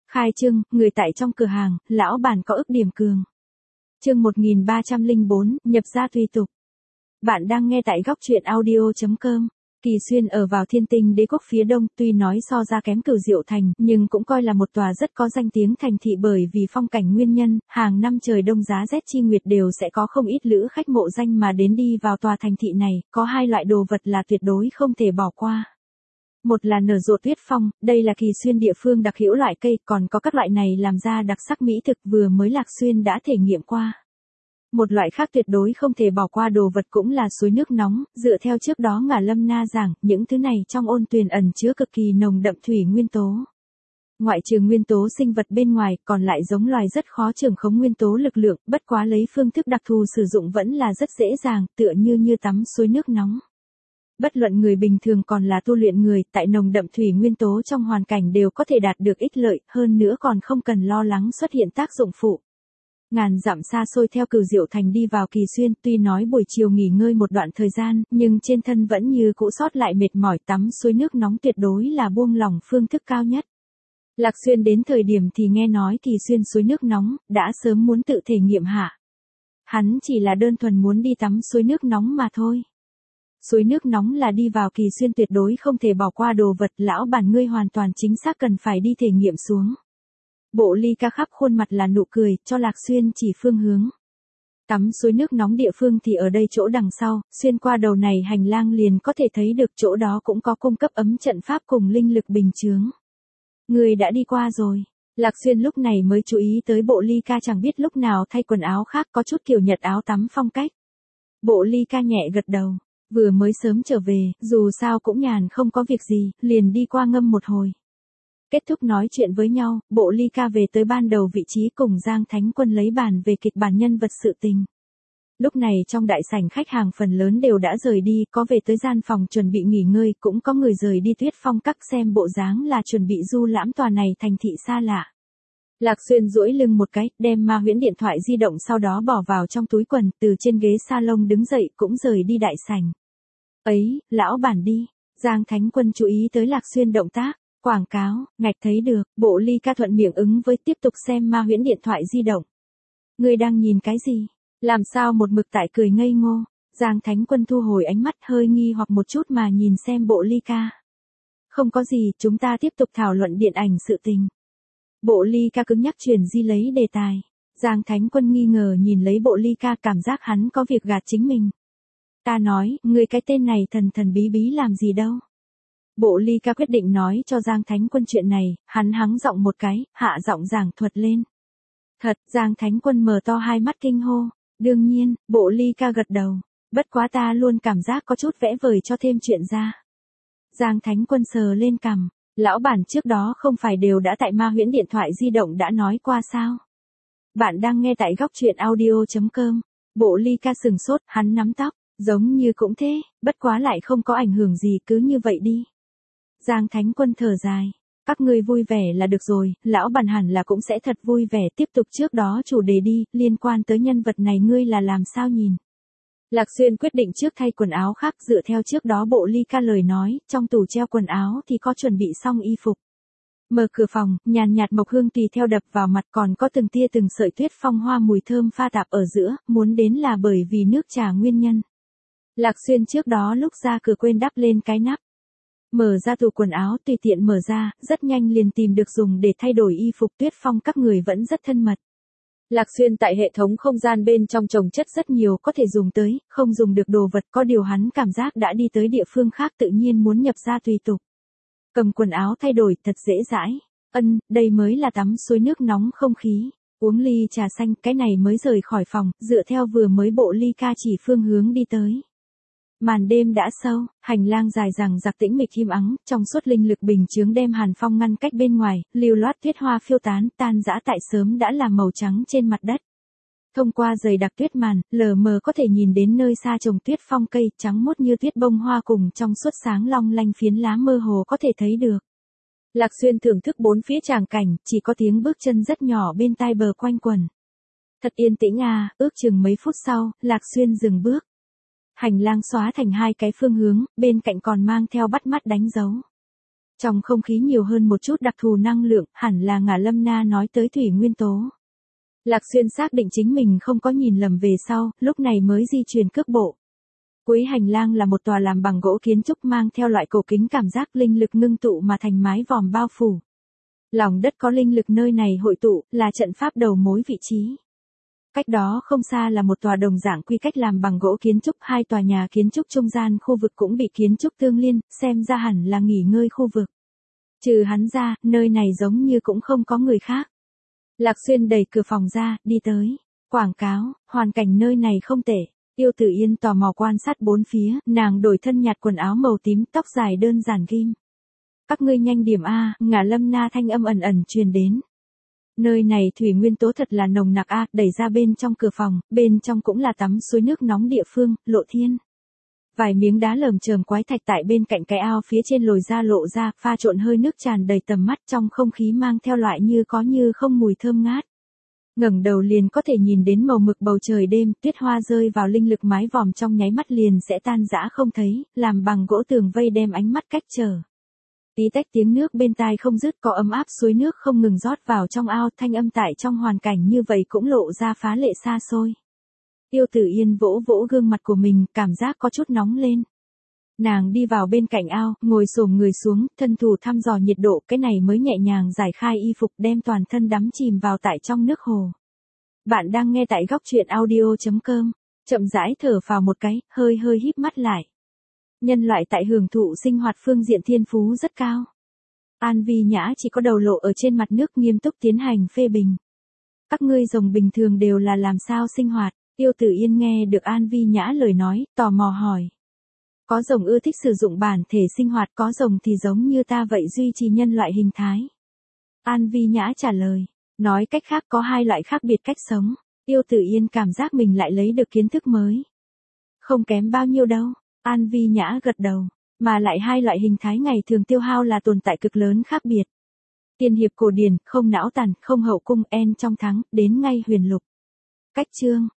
Khai trương, người tại trong cửa hàng, lão bản có ức điểm cường. Chương 1304, nhập gia tùy tục. Bạn đang nghe tại góc truyện audio.com. Kỳ Xuyên ở vào Thiên Tinh Đế quốc phía đông, tuy nói so ra kém Cửu Diệu Thành, nhưng cũng coi là một tòa rất có danh tiếng thành thị bởi vì phong cảnh nguyên nhân, hàng năm trời đông giá rét chi nguyệt đều sẽ có không ít lữ khách mộ danh mà đến đi vào tòa thành thị này, có hai loại đồ vật là tuyệt đối không thể bỏ qua. Một là nở rộ tuyết phong, đây là Kỳ Xuyên địa phương đặc hữu loại cây, còn có các loại này làm ra đặc sắc mỹ thực vừa mới Lạc Xuyên đã thể nghiệm qua. Một loại khác tuyệt đối không thể bỏ qua đồ vật cũng là suối nước nóng, dựa theo trước đó Ngả Lâm Na giảng, những thứ này trong ôn tuyền ẩn chứa cực kỳ nồng đậm thủy nguyên tố. Ngoại trừ nguyên tố sinh vật bên ngoài, còn lại giống loài rất khó trưởng khống nguyên tố lực lượng, bất quá lấy phương thức đặc thù sử dụng vẫn là rất dễ dàng, tựa như tắm suối nước nóng. Bất luận người bình thường còn là tu luyện người, tại nồng đậm thủy nguyên tố trong hoàn cảnh đều có thể đạt được ích lợi, hơn nữa còn không cần lo lắng xuất hiện tác dụng phụ. Ngàn dặm xa xôi theo Cửu Diệu Thành đi vào Kỳ Xuyên, tuy nói buổi chiều nghỉ ngơi một đoạn thời gian, nhưng trên thân vẫn như cũ sót lại mệt mỏi, tắm suối nước nóng tuyệt đối là buông lỏng phương thức cao nhất. Lạc Xuyên đến thời điểm thì nghe nói Kỳ Xuyên suối nước nóng, đã sớm muốn tự thể nghiệm hạ. Hắn chỉ là đơn thuần muốn đi tắm suối nước nóng mà thôi. Suối nước nóng là đi vào Kỳ Xuyên tuyệt đối không thể bỏ qua đồ vật, lão bản ngươi hoàn toàn chính xác cần phải đi thể nghiệm xuống. Bộ Ly Ca khắp khuôn mặt là nụ cười, cho Lạc Xuyên chỉ phương hướng. Tắm suối nước nóng địa phương thì ở đây chỗ đằng sau, xuyên qua đầu này hành lang liền có thể thấy được chỗ đó cũng có cung cấp ấm trận pháp cùng linh lực bình chướng. Người đã đi qua rồi. Lạc Xuyên lúc này mới chú ý tới Bộ Ly Ca chẳng biết lúc nào thay quần áo khác có chút kiểu Nhật áo tắm phong cách. Bộ Ly Ca nhẹ gật đầu. Vừa mới sớm trở về, dù sao cũng nhàn không có việc gì, liền đi qua ngâm một hồi. Kết thúc nói chuyện với nhau, Bộ Ly Ca về tới ban đầu vị trí cùng Giang Thánh Quân lấy bàn về kịch bản nhân vật sự tình. Lúc này trong đại sảnh khách hàng phần lớn đều đã rời đi, có về tới gian phòng chuẩn bị nghỉ ngơi, cũng có người rời đi Tuyết Phong Các xem bộ dáng là chuẩn bị du lãm tòa này thành thị xa lạ. Lạc Xuyên duỗi lưng một cái, đem Ma Huyễn điện thoại di động sau đó bỏ vào trong túi quần, từ trên ghế salon đứng dậy cũng rời đi đại sảnh. Ấy, lão bản đi. Giang Thánh Quân chú ý tới Lạc Xuyên động tác. Quảng cáo, ngạch thấy được, Bộ Ly Ca thuận miệng ứng với tiếp tục xem Ma Huyễn điện thoại di động. Ngươi đang nhìn cái gì? Làm sao một mực tại cười ngây ngô? Giang Thánh Quân thu hồi ánh mắt hơi nghi hoặc một chút mà nhìn xem Bộ Ly Ca. Không có gì, chúng ta tiếp tục thảo luận điện ảnh sự tình. Bộ Ly Ca cứng nhắc truyền di lấy đề tài. Giang Thánh Quân nghi ngờ nhìn lấy Bộ Ly Ca, cảm giác hắn có việc gạt chính mình. Ta nói, ngươi cái tên này thần thần bí bí làm gì đâu. Bộ Ly Ca quyết định nói cho Giang Thánh Quân chuyện này, hắn hắng giọng một cái, hạ giọng giảng thuật lên. Thật, Giang Thánh Quân mở to hai mắt kinh hô. Đương nhiên, Bộ Ly Ca gật đầu. Bất quá ta luôn cảm giác có chút vẽ vời cho thêm chuyện ra. Giang Thánh Quân sờ lên cằm. Lão bản trước đó không phải đều đã tại Ma Huyễn điện thoại di động đã nói qua sao? Bạn đang nghe tại góc truyện audio.com. Bộ Ly Ca sừng sốt, hắn nắm tóc. Giống như cũng thế, bất quá lại không có ảnh hưởng gì, cứ như vậy đi. Giang Thánh Quân thở dài. Các ngươi vui vẻ là được rồi, lão bản hẳn là cũng sẽ thật vui vẻ, tiếp tục trước đó chủ đề đi, liên quan tới nhân vật này ngươi là làm sao nhìn. Lạc Xuyên quyết định trước thay quần áo khác, dựa theo trước đó Bộ Ly Ca lời nói, trong tủ treo quần áo thì có chuẩn bị xong y phục. Mở cửa phòng, nhàn nhạt mộc hương tùy theo đập vào mặt, còn có từng tia từng sợi tuyết phong hoa mùi thơm pha tạp ở giữa, muốn đến là bởi vì nước trà nguyên nhân. Lạc Xuyên trước đó lúc ra cửa quên đắp lên cái nắp. Mở ra tủ quần áo tùy tiện mở ra, rất nhanh liền tìm được dùng để thay đổi y phục. Tuyết Phong Các người vẫn rất thân mật. Lạc Xuyên tại hệ thống không gian bên trong trồng chất rất nhiều có thể dùng tới, không dùng được đồ vật, có điều hắn cảm giác đã đi tới địa phương khác tự nhiên muốn nhập ra tùy tục. Cầm quần áo thay đổi thật dễ dãi. Đây mới là tắm suối nước nóng không khí. Uống ly trà xanh, cái này mới rời khỏi phòng, dựa theo vừa mới Bộ Ly Ca chỉ phương hướng đi tới. Màn đêm đã sâu, hành lang dài dằng dặc tĩnh mịch im ắng, trong suốt linh lực bình chướng đem hàn phong ngăn cách bên ngoài, lưu loát tuyết hoa phiêu tán, tan rã tại sớm đã làm màu trắng trên mặt đất. Thông qua dày đặc tuyết màn, lờ mờ có thể nhìn đến nơi xa trồng tuyết phong cây, trắng mốt như tuyết bông hoa cùng trong suốt sáng long lanh phiến lá mơ hồ có thể thấy được. Lạc Xuyên thưởng thức bốn phía tràng cảnh, chỉ có tiếng bước chân rất nhỏ bên tai bờ quanh quẩn. Thật yên tĩnh à, ước chừng mấy phút sau, Lạc Xuyên dừng bước. Hành lang xóa thành hai cái phương hướng, bên cạnh còn mang theo bắt mắt đánh dấu. Trong không khí nhiều hơn một chút đặc thù năng lượng, hẳn là Ngả Lâm Na nói tới thủy nguyên tố. Lạc Xuyên xác định chính mình không có nhìn lầm về sau, lúc này mới di chuyển cước bộ. Cuối hành lang là một tòa làm bằng gỗ kiến trúc mang theo loại cổ kính cảm giác linh lực ngưng tụ mà thành mái vòm bao phủ. Lòng đất có linh lực nơi này hội tụ, là trận pháp đầu mối vị trí. Cách đó không xa là một tòa đồng dạng quy cách làm bằng gỗ kiến trúc, hai tòa nhà kiến trúc trung gian khu vực cũng bị kiến trúc tương liên, xem ra hẳn là nghỉ ngơi khu vực. Trừ hắn ra, nơi này giống như cũng không có người khác. Lạc Xuyên đẩy cửa phòng ra, đi tới. Quảng cáo, hoàn cảnh nơi này không tệ. Tiêu Tử Yên tò mò quan sát bốn phía, nàng đổi thân nhạt quần áo màu tím, tóc dài đơn giản ghim. Các ngươi nhanh điểm a, Ngả Lâm Na thanh âm ẩn ẩn truyền đến. Nơi này thủy nguyên tố thật là nồng nặc a, đẩy ra bên trong cửa phòng, bên trong cũng là tắm suối nước nóng địa phương, lộ thiên. Vài miếng đá lởm chởm quái thạch tại bên cạnh cái ao phía trên lồi ra lộ ra, pha trộn hơi nước tràn đầy tầm mắt, trong không khí mang theo loại như có như không mùi thơm ngát. Ngẩng đầu liền có thể nhìn đến màu mực bầu trời đêm, tuyết hoa rơi vào linh lực mái vòm trong nháy mắt liền sẽ tan rã không thấy, làm bằng gỗ tường vây đem ánh mắt cách trở. Tí tách tiếng nước bên tai không dứt, có ấm áp suối nước không ngừng rót vào trong ao, thanh âm tại trong hoàn cảnh như vậy cũng lộ ra phá lệ xa xôi. Tiêu Tử Yên vỗ vỗ gương mặt của mình, cảm giác có chút nóng lên. Nàng đi vào bên cạnh ao, ngồi xổm người xuống, thân thủ thăm dò nhiệt độ, cái này mới nhẹ nhàng giải khai y phục, đem toàn thân đắm chìm vào tại trong nước hồ. Bạn đang nghe tại góc truyện audio.com, chậm rãi thở vào một cái, hơi híp mắt lại. Nhân loại tại hưởng thụ sinh hoạt phương diện thiên phú rất cao. An Vi Nhã chỉ có đầu lộ ở trên mặt nước nghiêm túc tiến hành phê bình. Các ngươi rồng bình thường đều là làm sao sinh hoạt? Tiêu Tử Yên nghe được An Vi Nhã lời nói, tò mò hỏi. Có rồng ưa thích sử dụng bản thể sinh hoạt, có rồng thì giống như ta vậy duy trì nhân loại hình thái. An Vi Nhã trả lời, nói cách khác có hai loại khác biệt cách sống. Tiêu Tử Yên cảm giác mình lại lấy được kiến thức mới. Không kém bao nhiêu đâu, An Vi Nhã gật đầu, mà lại hai loại hình thái ngày thường tiêu hao là tồn tại cực lớn khác biệt. Tiên hiệp cổ điển, không não tàn, không hậu cung, en trong thắng, đến ngay huyền lục. Cách chương